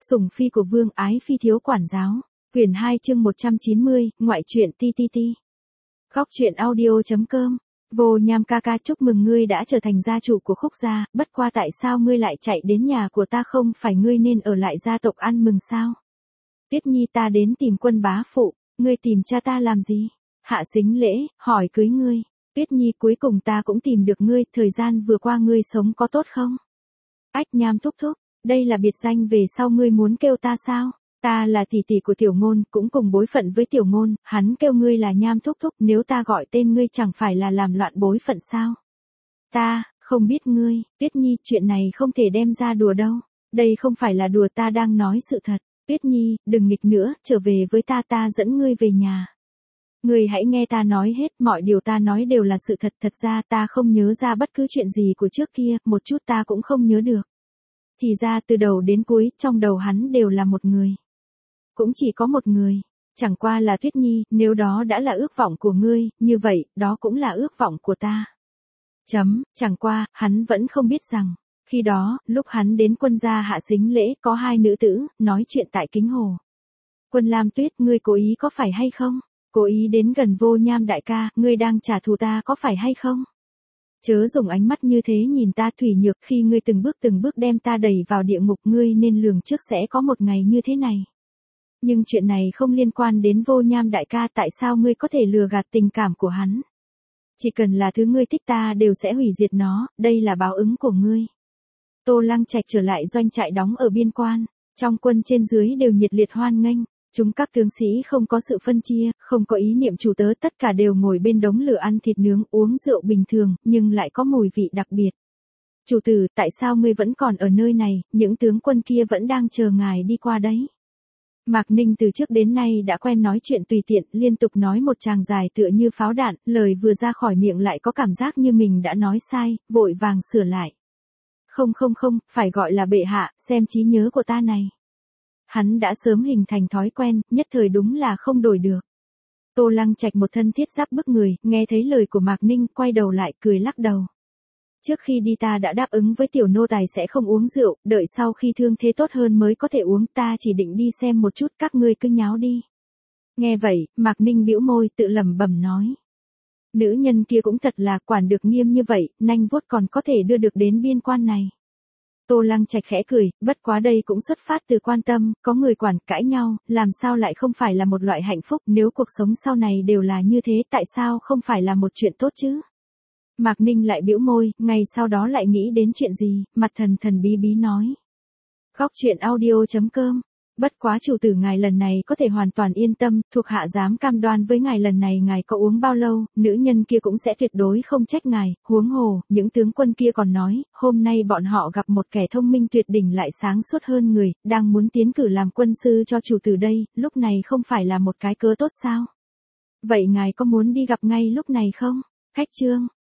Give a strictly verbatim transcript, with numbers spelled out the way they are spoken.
Sủng phi của vương ái phi thiếu quản giáo. Quyển hai chương một trăm chín mươi, ngoại truyện ti ti ti. Góc truyện audio.com. Vô Nham ca ca, chúc mừng ngươi đã trở thành gia chủ của Khúc gia, bất qua tại sao ngươi lại chạy đến nhà của ta, không phải ngươi nên ở lại gia tộc ăn mừng sao? Tuyết Nhi, ta đến tìm Quân bá phụ, ngươi tìm cha ta làm gì? Hạ Sính Lễ, hỏi cưới ngươi. Tuyết Nhi, cuối cùng ta cũng tìm được ngươi, thời gian vừa qua ngươi sống có tốt không? Ách, Nham thúc thúc, đây là biệt danh về sau ngươi muốn kêu ta sao? Ta là tỷ tỷ của Tiểu Ngôn, cũng cùng bối phận với Tiểu Ngôn, hắn kêu ngươi là Nham thúc thúc, nếu ta gọi tên ngươi chẳng phải là làm loạn bối phận sao? Ta, không biết ngươi, Tuyết Nhi, chuyện này không thể đem ra đùa đâu. Đây không phải là đùa, ta đang nói sự thật. Tuyết Nhi, đừng nghịch nữa, trở về với ta, ta dẫn ngươi về nhà. Ngươi hãy nghe ta nói hết, mọi điều ta nói đều là sự thật, thật ra ta không nhớ ra bất cứ chuyện gì của trước kia, một chút ta cũng không nhớ được. Thì ra từ đầu đến cuối, trong đầu hắn đều là một người. Cũng chỉ có một người, chẳng qua là Tuyết Nhi, nếu đó đã là ước vọng của ngươi, như vậy, đó cũng là ước vọng của ta. Chấm, chẳng qua, hắn vẫn không biết rằng, khi đó, lúc hắn đến Quân gia Hạ Sính Lễ, có hai nữ tử, nói chuyện tại Kính Hồ. Quân Lam Tuyết, ngươi cố ý có phải hay không? Cố ý đến gần Vô Nham đại ca, ngươi đang trả thù ta có phải hay không? Chớ dùng ánh mắt như thế nhìn ta, Thủy Nhược, khi ngươi từng bước từng bước đem ta đẩy vào địa ngục, ngươi nên lường trước sẽ có một ngày như thế này. Nhưng chuyện này không liên quan đến Vô Nham đại ca, tại sao ngươi có thể lừa gạt tình cảm của hắn? Chỉ cần là thứ ngươi thích ta đều sẽ hủy diệt nó, đây là báo ứng của ngươi. Tô Lăng Trạch trở lại doanh trại đóng ở biên quan, trong quân trên dưới đều nhiệt liệt hoan nghênh. Chúng các tướng sĩ không có sự phân chia, không có ý niệm chủ tớ, tất cả đều ngồi bên đống lửa ăn thịt nướng, uống rượu bình thường, nhưng lại có mùi vị đặc biệt. Chủ tử, tại sao ngươi vẫn còn ở nơi này, những tướng quân kia vẫn đang chờ ngài đi qua đấy. Mạc Ninh từ trước đến nay đã quen nói chuyện tùy tiện, liên tục nói một tràng dài tựa như pháo đạn, lời vừa ra khỏi miệng lại có cảm giác như mình đã nói sai, vội vàng sửa lại. Không không không, phải gọi là bệ hạ, xem trí nhớ của ta này. Hắn đã sớm hình thành thói quen, nhất thời đúng là không đổi được. Tô Lăng Trạch một thân thiết giáp bức người, nghe thấy lời của Mạc Ninh, quay đầu lại, cười lắc đầu. Trước khi đi ta đã đáp ứng với tiểu nô tài sẽ không uống rượu, đợi sau khi thương thế tốt hơn mới có thể uống, ta chỉ định đi xem một chút, các ngươi cứ nháo đi. Nghe vậy, Mạc Ninh bĩu môi, tự lẩm bẩm nói. Nữ nhân kia cũng thật là, quản được nghiêm như vậy, nanh vuốt còn có thể đưa được đến biên quan này. Tô Lăng Trạch khẽ cười, bất quá đây cũng xuất phát từ quan tâm, có người quản, cãi nhau, làm sao lại không phải là một loại hạnh phúc, nếu cuộc sống sau này đều là như thế, tại sao không phải là một chuyện tốt chứ? Mạc Ninh lại bĩu môi, ngày sau đó lại nghĩ đến chuyện gì, mặt thần thần bí bí nói. Góc truyện audio.com. Bất quá chủ tử ngài lần này có thể hoàn toàn yên tâm, thuộc hạ dám cam đoan với ngài lần này ngài có uống bao lâu, nữ nhân kia cũng sẽ tuyệt đối không trách ngài, huống hồ, những tướng quân kia còn nói, hôm nay bọn họ gặp một kẻ thông minh tuyệt đỉnh lại sáng suốt hơn người, đang muốn tiến cử làm quân sư cho chủ tử đây, lúc này không phải là một cái cớ tốt sao? Vậy ngài có muốn đi gặp ngay lúc này không? Khách trương,